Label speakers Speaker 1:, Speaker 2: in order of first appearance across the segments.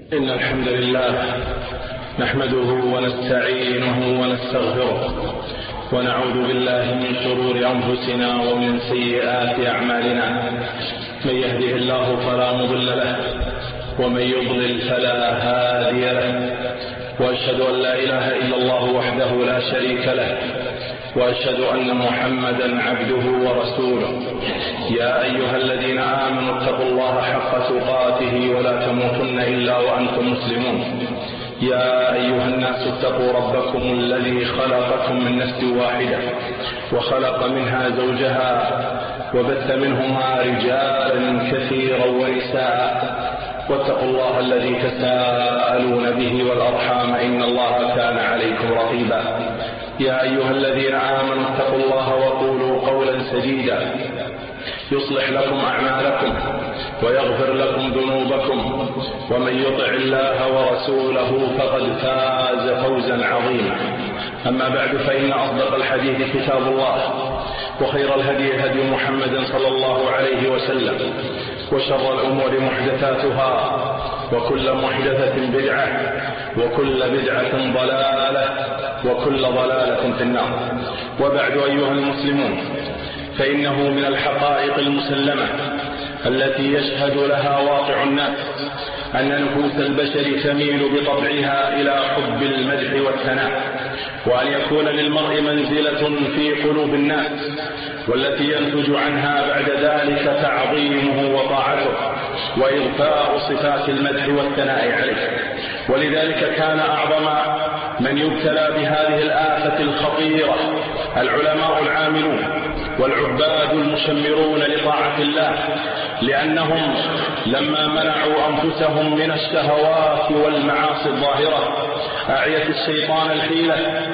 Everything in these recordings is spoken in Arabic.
Speaker 1: إن الحمد لله نحمده ونستعينه ونستغفره ونعوذ بالله من شرور أنفسنا ومن سيئات أعمالنا. من يهده الله فلا مضل له ومن يضلل فلا هادي له، وأشهد أن لا إله إلا الله وحده لا شريك له، وأشهد أن محمدا عبده ورسوله. يا أيها الذين آمنوا اتقوا الله حق تقاته ولا تموتن إلا وأنتم مسلمون. يا أيها الناس اتقوا ربكم الذي خلقكم من نفس واحدة وخلق منها زوجها وبث منهما رجالا كثيرا ونساء، واتقوا الله الذي تساءلون به والأرحام إن الله كان عليكم رقيبا. يا أيها الذين آمنوا اتقوا الله وقولوا قولا سديدا يصلح لكم أعمالكم ويغفر لكم ذنوبكم، ومن يطع الله ورسوله فقد فاز فوزا عظيما. أما بعد، فإن أصدق الحديث كتاب الله، وخير الهدي هدي محمد صلى الله عليه وسلم، وشر الأمور محدثاتها، وكل محدثة بدعة، وكل بدعة ضلالة، وكل ضلالة في النار. وبعد، أيها المسلمون، فإنه من الحقائق المسلمة التي يشهد لها واقع الناس أن نفوس البشر تميل بطبعها إلى حب المدح والثناء، وأن يكون للمرء منزلة في قلوب الناس، والتي ينتج عنها بعد ذلك تعظيمه وطاعته وإضفاء صفات المدح والثناء عليه. ولذلك كان أعظم من يبتلى بهذه الآفة الخطيرة العلماء العاملون والعباد المشمرون لطاعة الله، لأنهم لما منعوا أنفسهم من الشهوات والمعاصي الظاهرة أعيت الشيطان الحيلة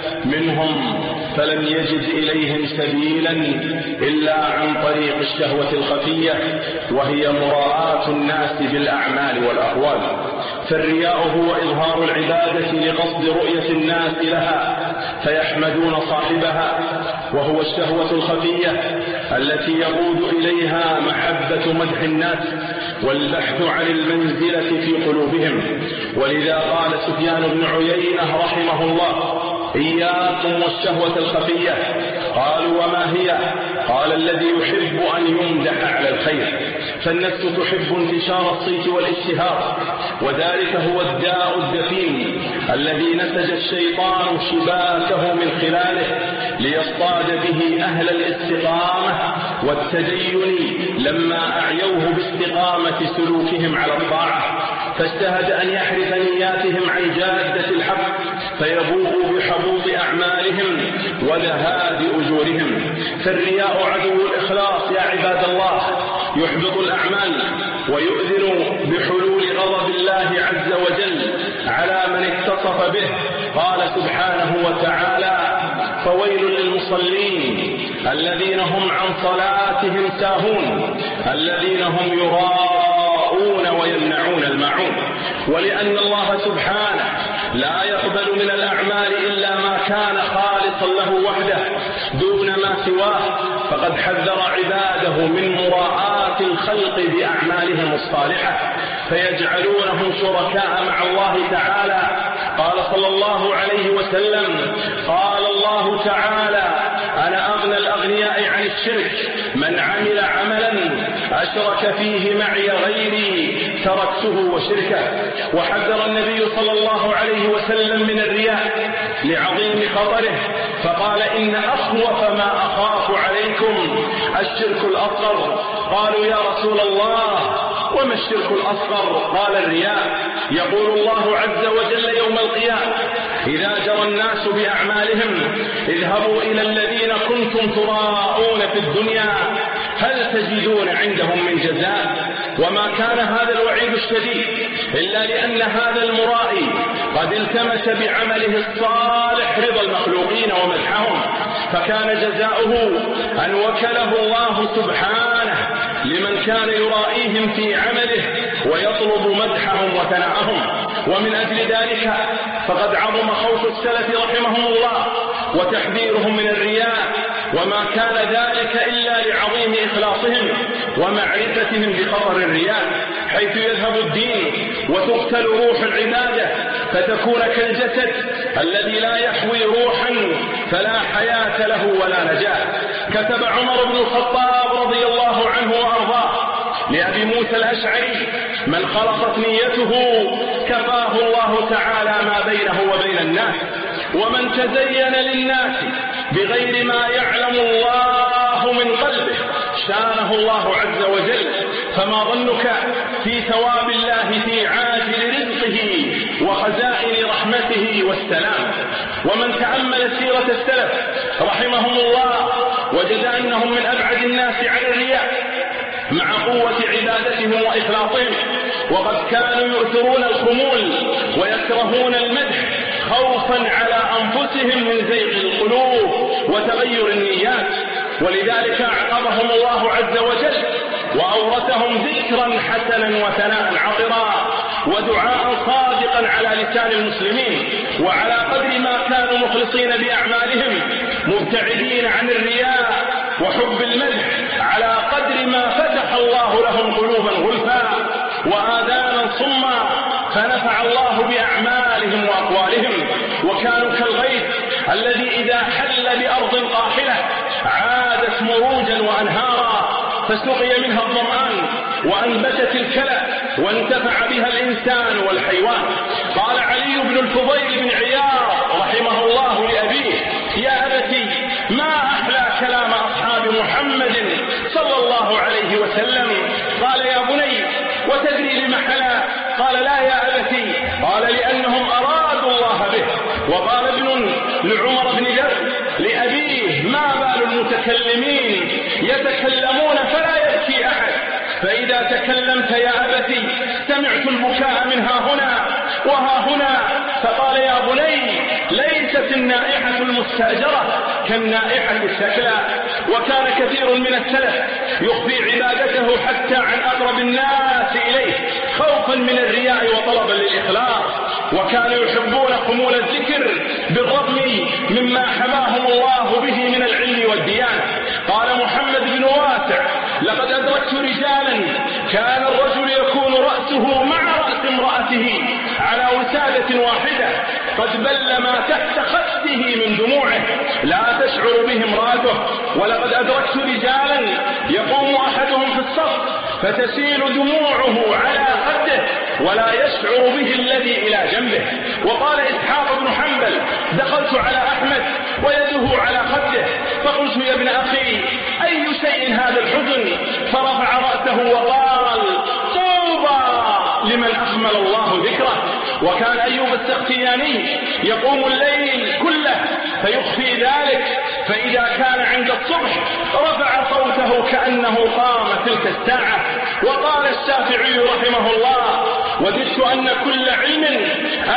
Speaker 1: منهم، فلم يجد إليهم سبيلا إلا عن طريق الشهوة الخفية، وهي مراءة الناس بالأعمال والأقوال. فالرياء هو إظهار العبادة لقصد رؤية الناس لها فيحمدون صاحبها، وهو الشهوة الخفية التي يقود إليها محبة مدح الناس والبحث عن المنزلة في قلوبهم. ولذا قال سفيان بن عيينة رحمه الله: إياكم والشهوة الخفية. قالوا: وما هي؟ قال: الذي يحب أن يمدح على الخير. فالنفس تحب انتشار الصيت والاشتهار، وذلك هو الداء الدفين الذي نسج الشيطان شباكه من خلاله ليصطاد به أهل الاستقامة والتدين لما أعيوه باستقامة سلوكهم على الطاعة، فاجتهد أن يحرف نياتهم عن جادة الحق فيبوءوا بحبوط أعمالهم وذهاب أجورهم. فالرياء عدو الإخلاص يا عباد الله، يحبط الأعمال ويؤذن بحلول غضب الله عز وجل على من اتصف به. قال سبحانه وتعالى: فويل للمصلين الذين هم عن صلاتهم ساهون الذين هم يراءون ويمنعون الماعون. ولأن الله سبحانه لا يقبل من الأعمال إلا ما كان خالصا له وحده دون ما سواه، فقد حذر عباده من مراءاة الخلق بأعمالهم الصالحة فيجعلونهم شركاء مع الله تعالى. قال صلى الله عليه وسلم: قال الله تعالى: أنا أغنى الأغنياء عن الشرك، من عمل عملا أشرك فيه معي غيري تركته وشركه. وحذر النبي صلى الله عليه وسلم من الرياء لعظيم خطره، فقال: إن أخوف ما أخاف عليكم الشرك الأصغر. قالوا: يا رسول الله، وما الشرك الأصغر؟ قال: الرياء. يقول الله عز وجل يوم القيامة: إذا جرى الناس بأعمالهم اذهبوا إلى الذين كنتم تراءون في الدنيا هل تجدون عندهم من جزاء. وما كان هذا الوعيد الشديد إلا لأن هذا المرائي قد التمس بعمله الصالح رضا المخلوقين ومدحهم، فكان جزاؤه أن وكله الله سبحانه لمن كان يرائيهم في عمله ويطلب مدحهم وثناءهم. ومن أجل ذلك فقد عظم خوف السلف رحمهم الله وتحذيرهم من الرياء، وما كان ذلك إلا لعظيم إخلاصهم ومعرفتهم بخطر الرياء، حيث يذهب الدين وتقتل روح العبادة فتكون كالجسد الذي لا يحوي روحا فلا حياة له ولا نجاة. كتب عمر بن الخطاب رضي الله عنه وأرضاه لأبي موسى الأشعري: من خلصت نيته كفاه الله تعالى ما بينه وبين الناس، ومن تزين للناس بغير ما يعلم الله من قلبه شانه الله عز وجل. فما ظنك في ثواب الله في عاجل رزقه وخزائن رحمته والسلام. ومن تأمل سيرة السلف رحمهم الله وجد أنهم من أبعد الناس عن الرياء مع قوة عبادتهم وإخلاصهم، وقد كانوا يؤثرون الخمول ويكرهون المدح خوفا على أنفسهم من زيغ القلوب وتغير النيات، ولذلك أعقبهم الله عز وجل وأورثهم ذكرا حسنا وثناء عطرا ودعاء صادقا على لسان المسلمين، وعلى قدر ما كانوا مخلصين بأعمالهم مبتعدين عن الرياء وحب المدح على قدر ما فتح الله لهم قلوبا غلفا وآذانا صما فنفع الله بأعمالهم وأقوالهم، وكانوا كالغيث الذي إذا حل بأرض قاحلة عادت مروجا وأنهارا فسقي منها الظمآن وأنبتت الكلى وانتفع بها الإنسان والحيوان. قال علي بن الفضيل بن عياض رحمه الله لأبيه: يا أبتي ما أحلى كلام أصحاب محمد صلى الله عليه وسلم. قال: يا بني وتدري لم حلا؟ قال: لا يا أبتي. قال: لأنهم أرادوا الله به. وقال ابن لعمر بن ذر لأبيه: ما بال المتكلمين يتكلمون فلا يبكي أحد، فإذا تكلمت يا أبتي سمعت البكاء من ها هنا وها هنا. فقال: يا بني ليست النائحة المستأجرة كالنائحة السكلى. وكان كثير من السلف يخفي عبادته حتى عن أقرب الناس إليه خوفا من الرياء وطلبا للإخلاص، وكانوا يحبون خمول الذكر بالرغم مما حماهم الله به من العلم والديانة. قال محمد بن واسع: لقد أدركت رجالا كان الرجل يكون رأسه مع رأس امرأته على وسادة واحدة قد بل ما تحت خده من دموعه لا تشعر به امرأته. ولقد أدركت رجالا يقوم أحدهم في الصف فتسيل دموعه على خده ولا يشعر به الذي إلى جنبه. وقال إسحاق بن حنبل: دخلت على أحمد ويده على خده فقلت: يا ابن أخي أي شيء هذا الحزن؟ فرفع رأسه وقال: طوبى لمن أخمل الله ذكره. وكان أيوب السختياني يقوم الليل كله فيخفي ذلك، فإذا كان عند الصبح رفع صوته كأنه قام تلك الساعة. وقال الشافعي رحمه الله: وددت أن كل علم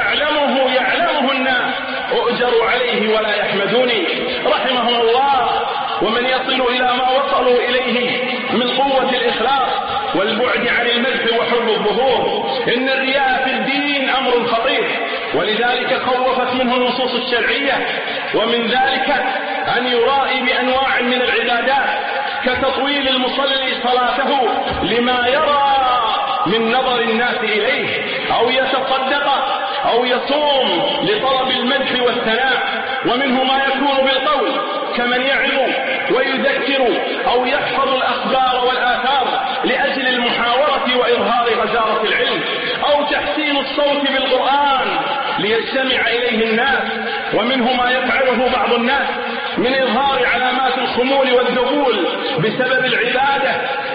Speaker 1: أعلمه يعلمه الناس أؤجر عليه ولا يحمدوني. رحمه الله. ومن يصل إلى ما وصلوا إليه من قوة الإخلاص والبعد عن المدح وحب الظهور. إن الرياء في الدين أمر خطير، ولذلك خوفت منه النصوص الشرعية. ومن ذلك أن يرائي بأنواع من العبادات كتطويل المصلي صلاته لما يرى من نظر الناس إليه، أو يتصدق أو يصوم لطلب المدح والثناء. ومنه ما يكون بالقول كمن يعظ ويذكر أو يحفظ الأخبار والآثار لأجل المحاورة وإظهار غزارة العلم، أو تحسين الصوت بالقرآن ليجتمع إليه الناس. ومنه ما يفعله بعض الناس من إظهار علامات الخمول والذبول بسبب العبادة،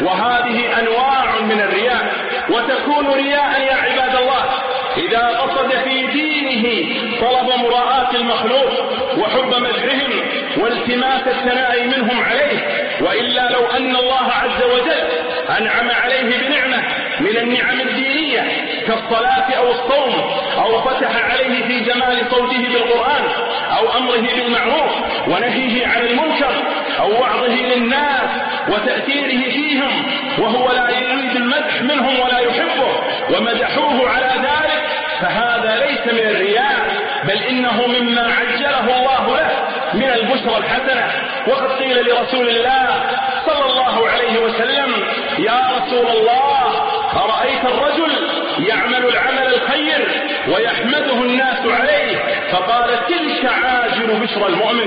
Speaker 1: وهذه أنواع من الرياء. وتكون رياء يا عباد الله إذا قصد في دينه طلب مراءاة المخلوق وحب مدحهم والتماس الثناء منهم عليه، وإلا لو أن الله عز وجل أنعم عليه بنعمة من النعم الدينية كالصلاة أو الصوم، أو فتح عليه في جمال صوته بالقرآن، أو أمره بالمعروف ونهيه عن المنكر، أو وعظه للناس وتأثيره فيهم وهو لا يريد المدح منهم ولا يحبه ومدحوه على ذلك، فهذا ليس من الرياء، بل إنه مما عجله الله له من البشرى الحسنة. وقد قيل لرسول الله صلى الله عليه وسلم: يا رسول الله أرأيت الرجل يعمل العمل الخير ويحمده الناس عليه؟ فقال تلك عاجل بشرى المؤمن.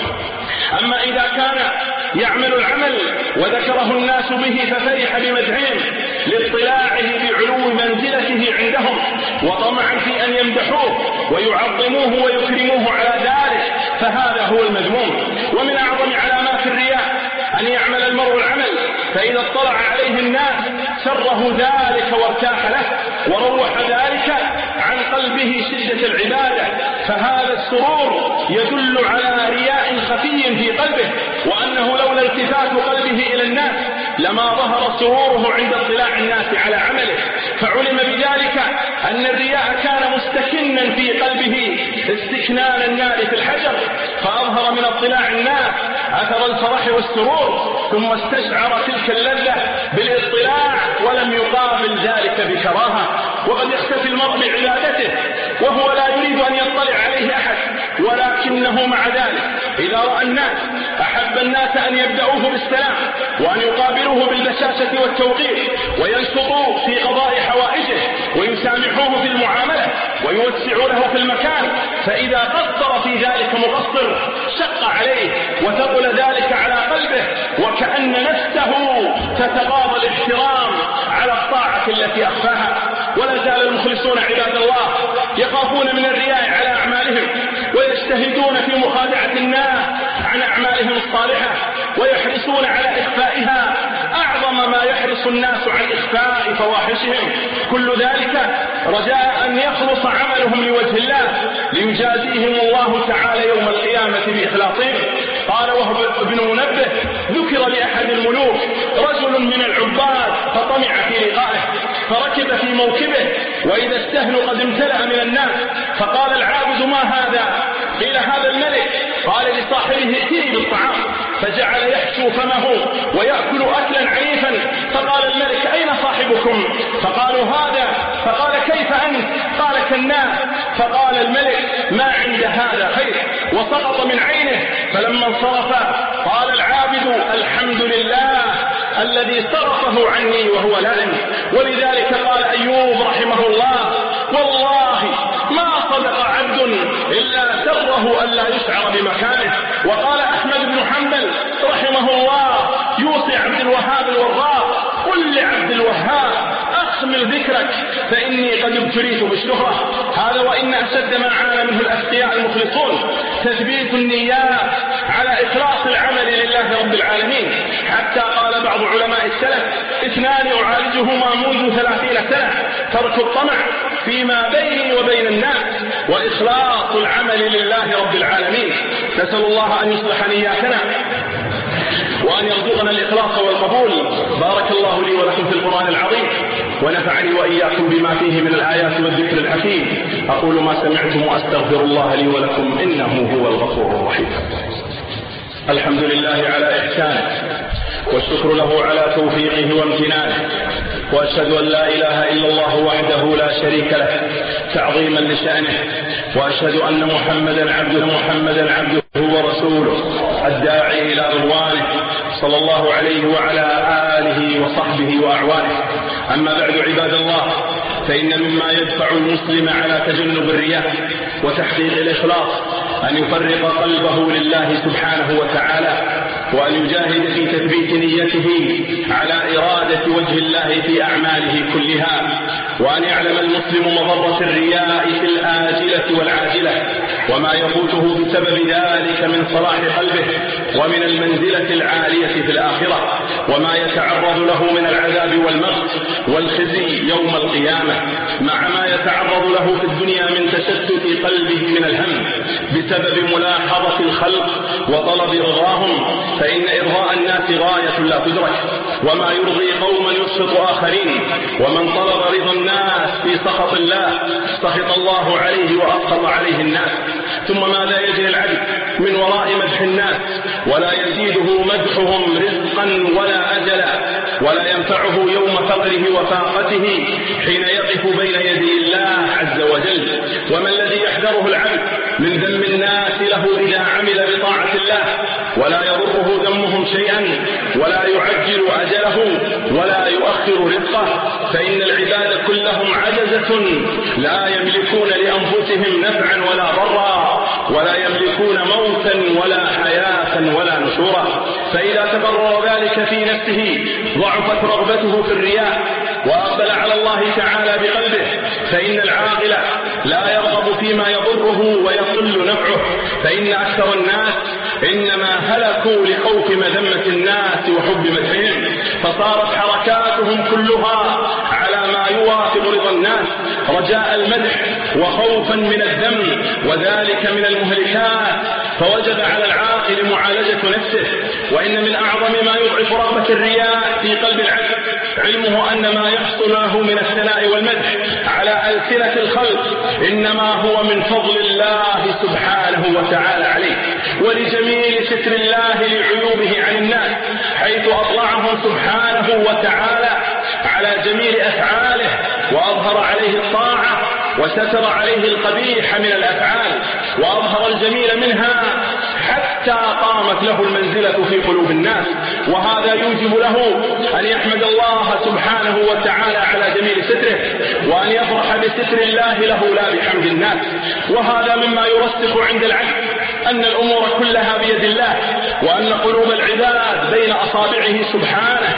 Speaker 1: أما إذا كان يعمل العمل وذكره الناس به ففرح بمدحهم لاطلاعه بعلو منزلته عندهم وطمعا في أن يمدحوه ويعظموه ويكرموه على ذلك، فهذا هو المذموم. ومن أعظم علامات الرياء أن يعمل المرء العمل فإذا اطلع عليه الناس سره ذلك وارتاح له وروح ذلك عن قلبه شدة العبادة، فهذا السرور يدل على رياء خفي في قلبه، وأنه لولا التفات قلبه إلى الناس لما ظهر سروره عند اطلاع الناس على عمله. فعلم بذلك أن الرياء كان مستكنا في قلبه استكنان النار في الحجر، فأظهر من اطلاع الناس أثر الفرح والسرور، ثم استشعر تلك اللذة بالاطلاع ولم يقابل ذلك بكراهة. وقد يختفي المرء بعبادته وهو لا يريد أن يطلع عليه أحد، ولكنه مع ذلك إذا رأى الناس أحب الناس أن يبدأوه بالسلام وأن يقابلوه بالبشاشة والتوقير وينشطوه في قضاء حوائجه ويسامحوه في المعاملة ويوسعوا له في المكان، فإذا قصر في ذلك مقصر شق عليه وثقل ذلك على قلبه، وكأن نفسه تتقاضى الاحترام على الطاعة التي أخفاها. ولا زال المخلصون عباد الله يخافون من الرياء على أعمالهم ويجتهدون في مخادعة الناس عن أعمالهم الصالحة ويحرصون على إخفائها أعظم ما يحرص الناس عن إخفاء فواحشهم، كل ذلك رجاء أن يخلص عملهم لوجه الله ليجازيهم الله تعالى يوم القيامة بإخلاصهم. قال وهب بن منبه ذكر لأحد الملوك رجل من العباد فطمع في لقائه فركب في موكبه وإذا السهل قد امتلأ من الناس، فقال العابد ما هذا؟ قيل هذا الملك. قال لصاحبه ائتني بالطعام، فجعل يحشو فمه ويأكل أكلا عنيفا، فقال الملك أين صاحبكم؟ فقالوا هذا. فقال كيف أنت؟ قال كالناس. فقال الملك ما عند هذا خير، وسقط من عينه. فلما انصرف قال العابد الحمد لله الذي صرفه عني وهو لائم. ولذلك قال أيوب رحمه الله والله ما صدق عبد إلا سره ألا يشعر بمكانه. وقال أحمد بن حنبل رحمه الله يوصي عبد الوهاب الوراق قل لعبد الوهاب أخمل ذكرك فإني قد ابتليت بالشهرة. هذا وإن أشد ما عانى منه الأتقياء المخلصون تثبيت النيات على إخلاص العمل لله رب العالمين، حتى قال بعض علماء السلف اثنان أعالجهما منذ 30 سنة ترك الطمع فيما بيني وبين الناس وإخلاص العمل لله رب العالمين. نسأل الله أن يصلح نياتنا وأن يرزقنا الإخلاص والقبول. بارك الله لي ولكم في القرآن العظيم ونفعني وإياكم بما فيه من الآيات والذكر الحكيم. أقول ما سمعتم وأستغفر الله لي ولكم إنه هو الغفور الرحيم. الحمد لله على إحسانه والشكر له على توفيقه وامتنانه، وأشهد أن لا إله إلا الله وحده لا شريك له تعظيما لشأنه، وأشهد أن محمدا عبده ورسوله الداعي إلى رضوانه صلى الله عليه وعلى آله وصحبه وأعوانه. أما بعد عباد الله، فإن مما يدفع المسلم على تجنب الرياء وتحقيق الإخلاص أن يفرق قلبه لله سبحانه وتعالى، وأن يجاهد في تثبيت نيته على إرادة وجه الله في أعماله كلها، وأن يعلم المسلم مضرة الرياء في الآجلة والعاجلة وما يفوته بسبب ذلك من صلاح قلبه ومن المنزلة العالية في الآخرة، وما يتعرض له من العذاب والمقت والخزي يوم القيامة، مع ما يتعرض له في الدنيا من تشتت قلبه من الهم بسبب ملاحظة الخلق وطلب رضاهم، فإن إرضاء الناس غاية لا تدرك، وما يرضي قوما يسخط آخرين، ومن طلب رضا الناس في سخط الله سخط الله عليه وأسخط عليه الناس. ثم ماذا يجري العبد من وراء مدح الناس ولا يزيده مدحهم رزقا ولا أجلا، ولا ينفعه يوم فقره وفاقته حين يقف بين يدي الله عز وجل. وما الذي يحذره العبد من ذم الناس له إذا عمل بطاعة الله، ولا يضره ذمهم شيئا، ولا يعجل أجله ولا يؤخر رزقه، فإن العباد كلهم عجزة لا يملكون لأنفسهم نفعا ولا ضرا، ولا يملكون موتا ولا حياة ولا نشورا. فإذا تبرر ذلك في نفسه ضعفت رغبته في الرياء وأقبل على الله تعالى بقلبه، فإن العاقل لا يرغب فيما يضره ويقل نفعه، فإن أكثر الناس إنما هلكوا لخوف مذمة الناس وحب مدحهم، فصارت حركاتهم كلها على ما يوافق رضا الناس رجاء المدح وخوفا من الذم، وذلك من المهلكات. فوجب على العاقل معالجة نفسه. وإن من أعظم ما يضعف رغبة الرياء في قلب العبد علمه أن ما يحصل له من الثناء والمدح على ألسنة الخلق إنما هو من فضل الله سبحانه وتعالى عليه، ولجميل ستر الله لعيوبه عن الناس، حيث أطلعهم سبحانه وتعالى على جميل أفعاله وأظهر عليه الطاعة وستر عليه القبيح من الأفعال وأظهر الجميل منها حتى قامت له المنزلة في قلوب الناس. وهذا يوجب له أن يحمد الله سبحانه وتعالى على جميل ستره، وأن يفرح بستر الله له لا بحمد الناس. وهذا مما يرسخ عند العبد أن الأمور كلها بيد الله، وأن قلوب العباد بين أصابعه سبحانه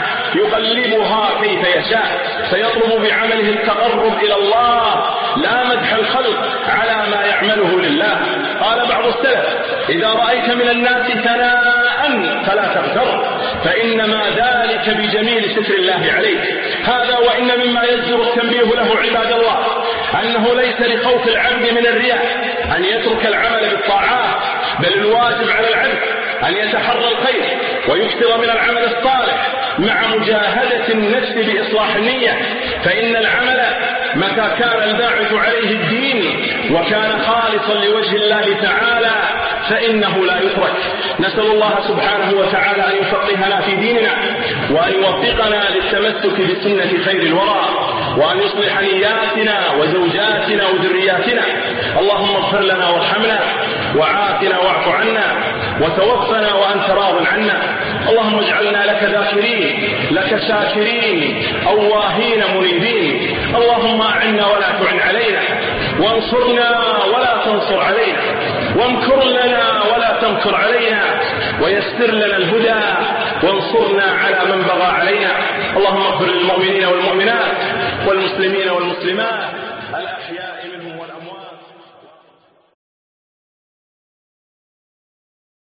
Speaker 1: يقلبها كيف يشاء، فيطلب بعمله التقرب إلى الله لا مدح الخلق على ما يعمله لله. قال بعض السلف: إذا رأيت من الناس ثناء فلا تغتر، فإنما ذلك بجميل ستر الله عليك. هذا وإن مما يجدر التنبيه له عباد الله أنه ليس لخوف العبد من الرياء أن يترك العمل بالطاعات، بل الواجب على العبد أن يتحرى الخير ويكثر من العمل الصالح مع مجاهدة النفس بإصلاح النية، فإن العمل متى كان الباعث عليه الدين وكان خالصا لوجه الله تعالى فإنه لا يترك. نسأل الله سبحانه وتعالى أن يفقهنا في ديننا، وأن يوفقنا للتمسك بسنة خير الورى، وأن يصلح نياتنا وزوجاتنا وذرياتنا. اللهم اغفر لنا وارحمنا، وعافنا واعف عنا، وتوفنا وأنت راض عنا. اللهم اجعلنا لك ذاكرين، لك شاكرين، أواهين منيبين. اللهم أعنا ولا تعن علينا، وانصرنا ولا تنصر علينا، وامكر لنا ولا تمكر علينا، ويسر لنا الهدى، وانصرنا على من بغى علينا. اللهم اغفر للمؤمنين والمؤمنات والمسلمين والمسلمات الأحياء